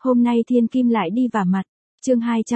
Hôm nay thiên kim lại đi vả mặt. Chương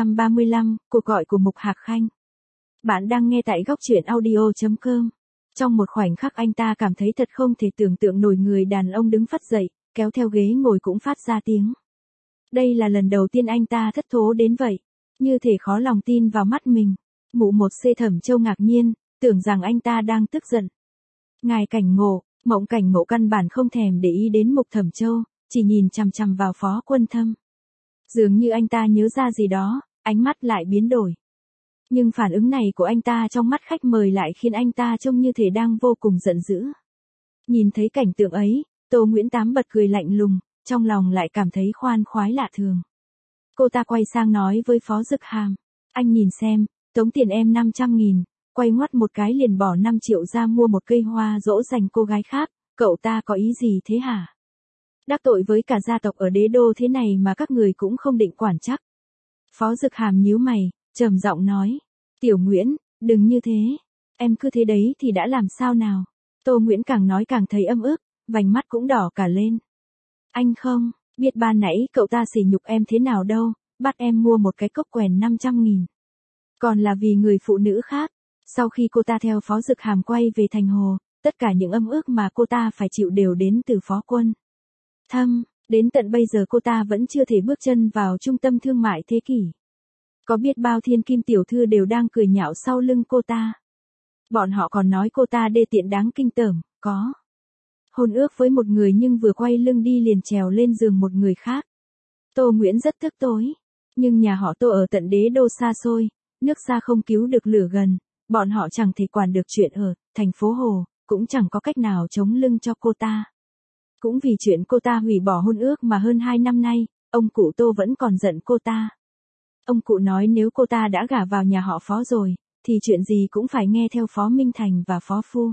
235, cuộc gọi của Mục Hạc Khanh. Bạn đang nghe tại góc truyện audio.com. Trong một khoảnh khắc anh ta cảm thấy thật không thể tưởng tượng nổi, người đàn ông đứng phắt dậy, kéo theo ghế ngồi cũng phát ra tiếng. Đây là lần đầu tiên anh ta thất thố đến vậy, như thể khó lòng tin vào mắt mình. Mụ một C Thẩm Châu ngạc nhiên, tưởng rằng anh ta đang tức giận. Ngài Cảnh Ngộ, Mộng Cảnh Ngộ căn bản không thèm để ý đến Mục Thẩm Châu, chỉ nhìn chằm chằm vào Phó Quân Thâm. Dường như anh ta nhớ ra gì đó, ánh mắt lại biến đổi. Nhưng phản ứng này của anh ta trong mắt khách mời lại khiến anh ta trông như thể đang vô cùng giận dữ. Nhìn thấy cảnh tượng ấy, Tô Nguyễn Tám bật cười lạnh lùng, trong lòng lại cảm thấy khoan khoái lạ thường. Cô ta quay sang nói với Phó Dực Hàm, anh nhìn xem, tống tiền em 500.000, quay ngoắt một cái liền bỏ 5 triệu ra mua một cây hoa dỗ dành cô gái khác, cậu ta có ý gì thế hả? Đắc tội với cả gia tộc ở đế đô thế này mà các người cũng không định quản chắc. Phó Dực Hàm nhíu mày, trầm giọng nói, Tiểu Nguyễn, đừng như thế, em cứ thế đấy thì đã làm sao nào? Tô Nguyễn càng nói càng thấy ấm ức, vành mắt cũng đỏ cả lên. Anh không, biết ban nãy cậu ta sỉ nhục em thế nào đâu, bắt em mua một cái cốc quèn 500.000. Còn là vì người phụ nữ khác. Sau khi cô ta theo Phó Dực Hàm quay về thành hồ, tất cả những ấm ức mà cô ta phải chịu đều đến từ Phó Quân Thâm. Đến tận bây giờ cô ta vẫn chưa thể bước chân vào trung tâm thương mại thế kỷ. Có biết bao thiên kim tiểu thư đều đang cười nhạo sau lưng cô ta. Bọn họ còn nói cô ta đê tiện đáng kinh tởm, có hôn ước với một người nhưng vừa quay lưng đi liền trèo lên giường một người khác. Tô Nguyễn rất tức tối. Nhưng nhà họ Tô ở tận đế đô xa xôi, nước xa không cứu được lửa gần, bọn họ chẳng thể quản được chuyện ở thành phố Hồ, cũng chẳng có cách nào chống lưng cho cô ta. Cũng vì chuyện cô ta hủy bỏ hôn ước mà hơn 2 năm nay, ông cụ Tô vẫn còn giận cô ta. Ông cụ nói nếu cô ta đã gả vào nhà họ Phó rồi, thì chuyện gì cũng phải nghe theo Phó Minh Thành và Phó Phu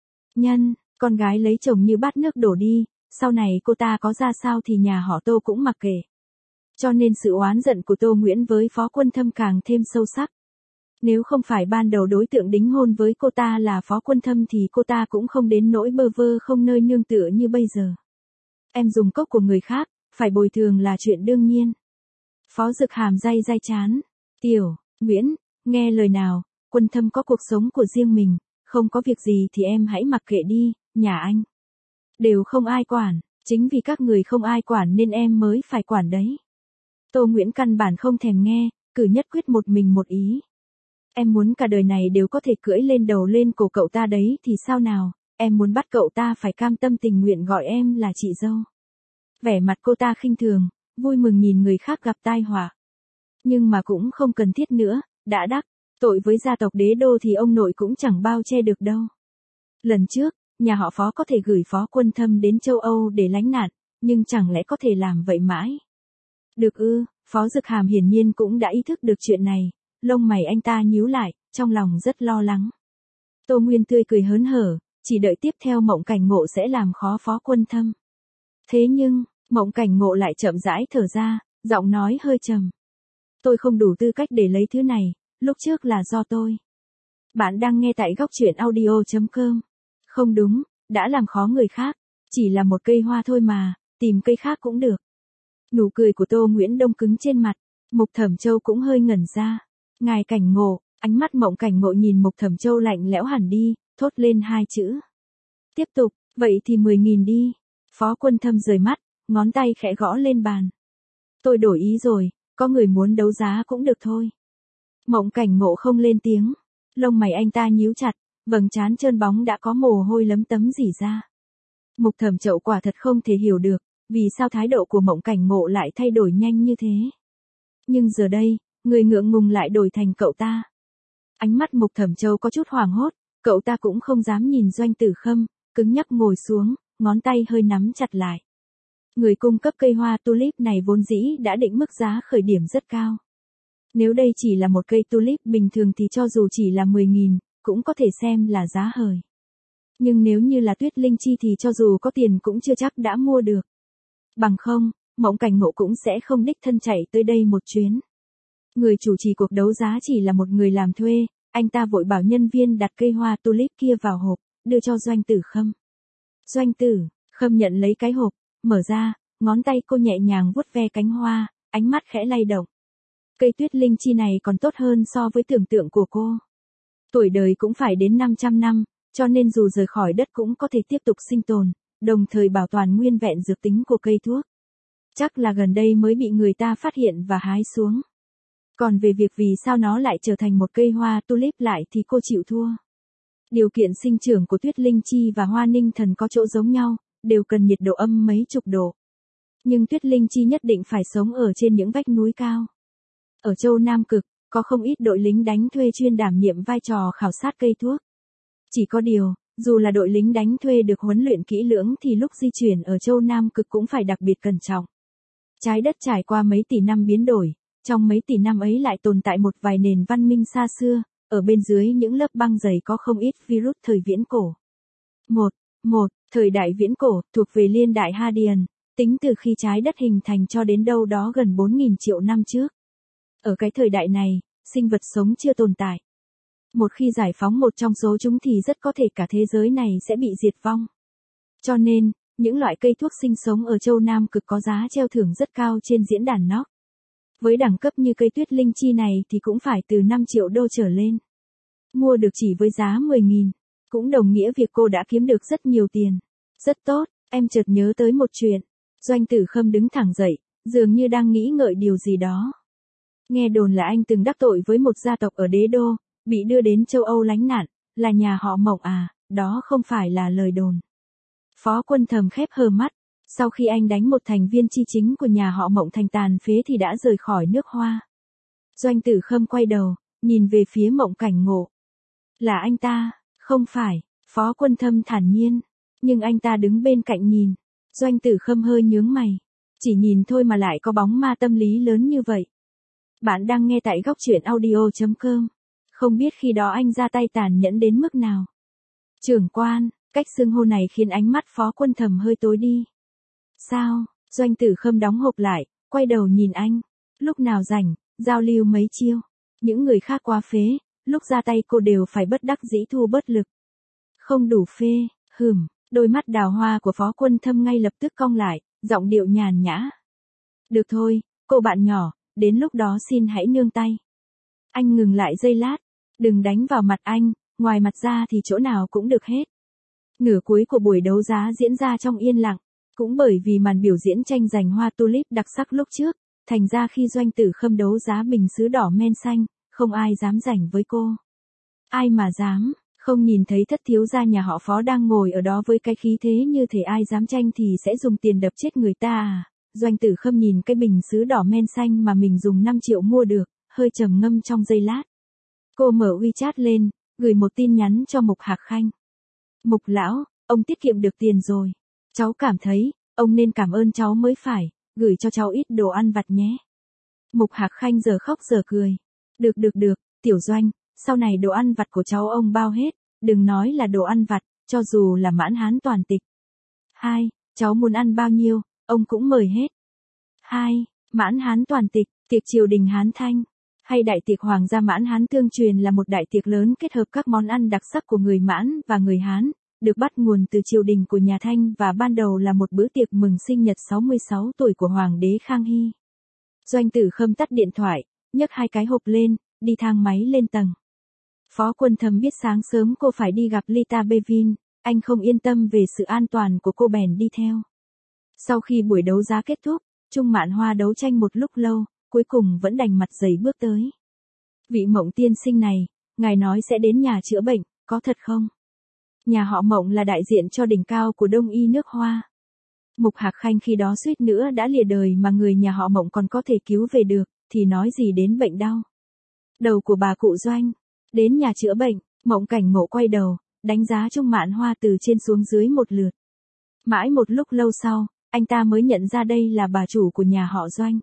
Nhân, con gái lấy chồng như bát nước đổ đi, sau này cô ta có ra sao thì nhà họ Tô cũng mặc kệ. Cho nên sự oán giận của Tô Nguyễn với Phó Quân Thâm càng thêm sâu sắc. Nếu không phải ban đầu đối tượng đính hôn với cô ta là Phó Quân Thâm thì cô ta cũng không đến nỗi bơ vơ không nơi nương tựa như bây giờ. Em dùng cốc của người khác, phải bồi thường là chuyện đương nhiên. Phó Dực Hàm day chán. Tiểu Nguyễn, nghe lời nào, Quân Thâm có cuộc sống của riêng mình, không có việc gì thì em hãy mặc kệ đi, nhà anh đều không ai quản, chính vì các người không ai quản nên em mới phải quản đấy. Tô Nguyễn căn bản không thèm nghe, cứ nhất quyết một mình một ý. Em muốn cả đời này đều có thể cưỡi lên đầu lên cổ cậu ta đấy thì sao nào, em muốn bắt cậu ta phải cam tâm tình nguyện gọi em là chị dâu. Vẻ mặt cô ta khinh thường, vui mừng nhìn người khác gặp tai họa. Nhưng mà cũng không cần thiết nữa, đã đắc tội với gia tộc đế đô thì ông nội cũng chẳng bao che được đâu. Lần trước, nhà họ Phó có thể gửi Phó Quân Thâm đến châu Âu để lánh nạn, nhưng chẳng lẽ có thể làm vậy mãi? Được ư? Phó Dực Hàm hiển nhiên cũng đã ý thức được chuyện này, lông mày anh ta nhíu lại, trong lòng rất lo lắng. Tô Nguyên tươi cười hớn hở, chỉ đợi tiếp theo Mộng Cảnh Ngộ sẽ làm khó Phó Quân Thâm. Thế nhưng, Mộng Cảnh Ngộ lại chậm rãi thở ra, giọng nói hơi trầm. Tôi không đủ tư cách để lấy thứ này, lúc trước là do tôi. Bạn đang nghe tại góc truyện audio.com. Không đúng, đã làm khó người khác, chỉ là một cây hoa thôi mà, tìm cây khác cũng được. Nụ cười của Tô Nguyễn đông cứng trên mặt, Mục Thẩm Châu cũng hơi ngẩn ra. Ngài Cảnh Ngộ, ánh mắt Mộng Cảnh Ngộ nhìn Mục Thẩm Châu lạnh lẽo hẳn đi, thốt lên 2 chữ. Tiếp tục, vậy thì 10.000 đi. Phó Quân Thâm rời mắt, ngón tay khẽ gõ lên bàn. Tôi đổi ý rồi, có người muốn đấu giá cũng được thôi. Mộng Cảnh Ngộ không lên tiếng, lông mày anh ta nhíu chặt, vầng trán trơn bóng đã có mồ hôi lấm tấm rỉ ra. Mục Thẩm Châu quả thật không thể hiểu được, vì sao thái độ của Mộng Cảnh Ngộ lại thay đổi nhanh như thế. Nhưng giờ đây, người ngượng ngùng lại đổi thành cậu ta. Ánh mắt Mục Thẩm Châu có chút hoảng hốt, cậu ta cũng không dám nhìn Doanh Tử Khâm, cứng nhắc ngồi xuống, ngón tay hơi nắm chặt lại. Người cung cấp cây hoa tulip này vốn dĩ đã định mức giá khởi điểm rất cao. Nếu đây chỉ là một cây tulip bình thường thì cho dù chỉ là 10.000, cũng có thể xem là giá hời. Nhưng nếu như là Tuyết Linh Chi thì cho dù có tiền cũng chưa chắc đã mua được. Bằng không, Mộng Cảnh Ngộ cũng sẽ không đích thân chạy tới đây một chuyến. Người chủ trì cuộc đấu giá chỉ là một người làm thuê, anh ta vội bảo nhân viên đặt cây hoa tulip kia vào hộp, đưa cho Doanh Tử Khâm. Doanh Tử Khâm nhận lấy cái hộp, mở ra, ngón tay cô nhẹ nhàng vuốt ve cánh hoa, ánh mắt khẽ lay động. Cây tuyết linh chi này còn tốt hơn so với tưởng tượng của cô. Tuổi đời cũng phải đến 500 năm, cho nên dù rời khỏi đất cũng có thể tiếp tục sinh tồn, đồng thời bảo toàn nguyên vẹn dược tính của cây thuốc. Chắc là gần đây mới bị người ta phát hiện và hái xuống. Còn về việc vì sao nó lại trở thành một cây hoa tulip lại thì cô chịu thua. Điều kiện sinh trưởng của tuyết linh chi và hoa ninh thần có chỗ giống nhau, đều cần nhiệt độ âm mấy chục độ. Nhưng tuyết linh chi nhất định phải sống ở trên những vách núi cao. Ở châu Nam Cực, có không ít đội lính đánh thuê chuyên đảm nhiệm vai trò khảo sát cây thuốc. Chỉ có điều, dù là đội lính đánh thuê được huấn luyện kỹ lưỡng thì lúc di chuyển ở châu Nam Cực cũng phải đặc biệt cẩn trọng. Trái đất trải qua mấy tỷ năm biến đổi, trong mấy tỷ năm ấy lại tồn tại một vài nền văn minh xa xưa, ở bên dưới những lớp băng dày có không ít virus thời viễn cổ. Thời đại viễn cổ, thuộc về liên đại Hadean, tính từ khi trái đất hình thành cho đến đâu đó gần 4.000 triệu năm trước. Ở cái thời đại này, sinh vật sống chưa tồn tại. Một khi giải phóng một trong số chúng thì rất có thể cả thế giới này sẽ bị diệt vong. Cho nên, những loại cây thuốc sinh sống ở châu Nam Cực có giá treo thưởng rất cao trên diễn đàn Nox. Với đẳng cấp như cây tuyết linh chi này thì cũng phải từ 5 triệu đô trở lên. Mua được chỉ với giá 10.000, cũng đồng nghĩa việc cô đã kiếm được rất nhiều tiền. Rất tốt, em chợt nhớ tới một chuyện. Doanh Tử Khâm đứng thẳng dậy, dường như đang nghĩ ngợi điều gì đó. Nghe đồn là anh từng đắc tội với một gia tộc ở Đế Đô, bị đưa đến châu Âu lánh nạn, là nhà họ Mộng à, đó không phải là lời đồn. Phó Quân Thầm khép hờ mắt, sau khi anh đánh một thành viên chi chính của nhà họ Mộng thành tàn phế thì đã rời khỏi nước Hoa. Doanh Tử Khâm quay đầu, nhìn về phía Mộng Cảnh Ngộ. Là anh ta, không phải, Phó Quân Thâm thản nhiên, nhưng anh ta đứng bên cạnh nhìn. Doanh Tử Khâm hơi nhướng mày, chỉ nhìn thôi mà lại có bóng ma tâm lý lớn như vậy. Bạn đang nghe tại góc truyện audio.com. Không biết khi đó anh ra tay tàn nhẫn đến mức nào. Trưởng quan, cách xưng hô này khiến ánh mắt Phó Quân Thầm hơi tối đi. Sao? Doanh Tử Khâm đóng hộp lại, quay đầu nhìn anh. Lúc nào rảnh, giao lưu mấy chiêu. Những người khác quá phế, lúc ra tay cô đều phải bất đắc dĩ thu bớt lực. Không đủ phê, đôi mắt đào hoa của Phó Quân Thâm ngay lập tức cong lại, giọng điệu nhàn nhã. Được thôi, cô bạn nhỏ, đến lúc đó xin hãy nương tay. Anh ngừng lại giây lát, đừng đánh vào mặt anh, ngoài mặt ra thì chỗ nào cũng được hết. Nửa cuối của buổi đấu giá diễn ra trong yên lặng, cũng bởi vì màn biểu diễn tranh giành hoa tulip đặc sắc lúc trước, thành ra khi Doanh Tử Khâm đấu giá bình sứ đỏ men xanh, không ai dám giành với cô. Ai mà dám, không nhìn thấy thất thiếu gia nhà họ Phó đang ngồi ở đó với cái khí thế như thể ai dám tranh thì sẽ dùng tiền đập chết người ta à. Doanh Tử Khâm nhìn cái bình sứ đỏ men xanh mà mình dùng 5 triệu mua được, hơi trầm ngâm trong giây lát. Cô mở WeChat lên, gửi một tin nhắn cho Mục Hạc Khanh. Mục lão, ông tiết kiệm được tiền rồi. Cháu cảm thấy, ông nên cảm ơn cháu mới phải, gửi cho cháu ít đồ ăn vặt nhé. Mục Hạc Khanh giờ khóc giờ cười. Được, Tiểu Doanh, sau này đồ ăn vặt của cháu ông bao hết, đừng nói là đồ ăn vặt, cho dù là mãn hán toàn tịch. 2. Cháu muốn ăn bao nhiêu, ông cũng mời hết. 2. Mãn hán toàn tịch, tiệc triều đình Hán Thanh. Hay đại tiệc Hoàng gia Mãn Hán tương truyền là một đại tiệc lớn kết hợp các món ăn đặc sắc của người Mãn và người Hán, được bắt nguồn từ triều đình của nhà Thanh và ban đầu là một bữa tiệc mừng sinh nhật 66 tuổi của Hoàng đế Khang Hy. Doanh Tử Khâm tắt điện thoại, nhấc 2 cái hộp lên, đi thang máy lên tầng. Phó Quân Thâm biết sáng sớm cô phải đi gặp Lita Bevin, anh không yên tâm về sự an toàn của cô bèn đi theo. Sau khi buổi đấu giá kết thúc, Trung Mạn Hoa đấu tranh một lúc lâu, cuối cùng vẫn đành mặt dày bước tới. Vị Mộng tiên sinh này, ngài nói sẽ đến nhà chữa bệnh, có thật không? Nhà họ Mộng là đại diện cho đỉnh cao của Đông y nước Hoa. Mục Hạc Khanh khi đó suýt nữa đã lìa đời mà người nhà họ Mộng còn có thể cứu về được, thì nói gì đến bệnh đau. Đầu của bà cụ Doanh, đến nhà chữa bệnh, Mộng Cảnh Ngộ quay đầu, đánh giá Trung Mạn Hoa từ trên xuống dưới một lượt. Mãi một lúc lâu sau, anh ta mới nhận ra đây là bà chủ của nhà họ Doanh.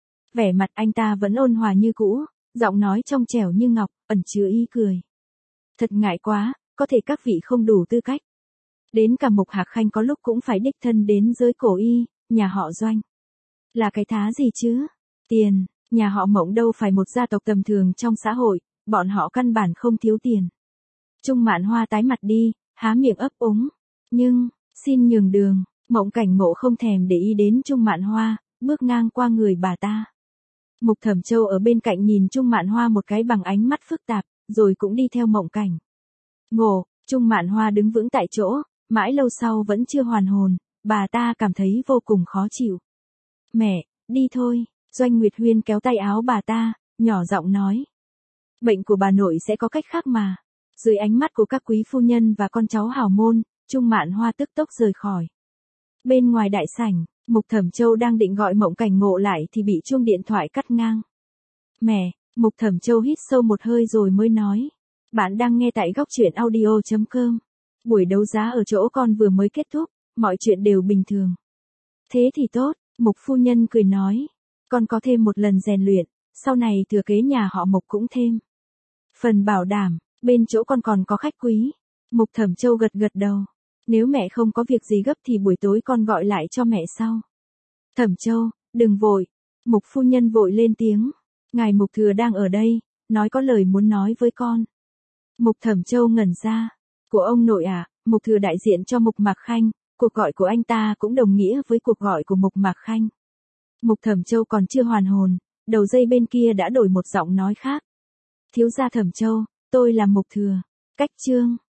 Vẻ mặt anh ta vẫn ôn hòa như cũ, giọng nói trong trẻo như ngọc, ẩn chứa ý cười. Thật ngại quá, có thể các vị không đủ tư cách. Đến cả Mục Hạc Khanh có lúc cũng phải đích thân đến giới cổ y, nhà họ Doanh. Là cái thá gì chứ? Tiền, nhà họ Mộng đâu phải một gia tộc tầm thường trong xã hội, bọn họ căn bản không thiếu tiền. Trung Mạn Hoa tái mặt đi, há miệng ấp úng. Nhưng, xin nhường đường, Mộng Cảnh Ngộ không thèm để ý đến Trung Mạn Hoa, bước ngang qua người bà ta. Mục Thẩm Châu ở bên cạnh nhìn Trung Mạn Hoa một cái bằng ánh mắt phức tạp, rồi cũng đi theo Mộng Cảnh Ngộ. Trung Mạn Hoa đứng vững tại chỗ, mãi lâu sau vẫn chưa hoàn hồn, bà ta cảm thấy vô cùng khó chịu. Mẹ, đi thôi, Doanh Nguyệt Huyên kéo tay áo bà ta, nhỏ giọng nói. Bệnh của bà nội sẽ có cách khác mà. Dưới ánh mắt của các quý phu nhân và con cháu hào môn, Trung Mạn Hoa tức tốc rời khỏi. Bên ngoài đại sảnh, Mục Thẩm Châu đang định gọi Mộng Cảnh Ngộ lại thì bị chuông điện thoại cắt ngang. Mẹ, Mục Thẩm Châu hít sâu một hơi rồi mới nói. Bạn đang nghe tại góc truyện audio.com. Buổi đấu giá ở chỗ con vừa mới kết thúc, mọi chuyện đều bình thường. Thế thì tốt, Mục phu nhân cười nói. Con có thêm một lần rèn luyện, sau này thừa kế nhà họ Mục cũng thêm phần bảo đảm, bên chỗ con còn có khách quý. Mục Thẩm Châu gật gật đầu. Nếu mẹ không có việc gì gấp thì buổi tối con gọi lại cho mẹ sau. Thẩm Châu, đừng vội. Mục phu nhân vội lên tiếng. Ngài Mục Thừa đang ở đây, nói có lời muốn nói với con. Mục Thẩm Châu ngẩn ra. Của ông nội à? Mục Thừa đại diện cho Mục Mạc Khanh, cuộc gọi của anh ta cũng đồng nghĩa với cuộc gọi của Mục Mạc Khanh. Mục Thẩm Châu còn chưa hoàn hồn, đầu dây bên kia đã đổi một giọng nói khác. Thiếu gia Thẩm Châu, tôi là Mục Thừa. Cách chương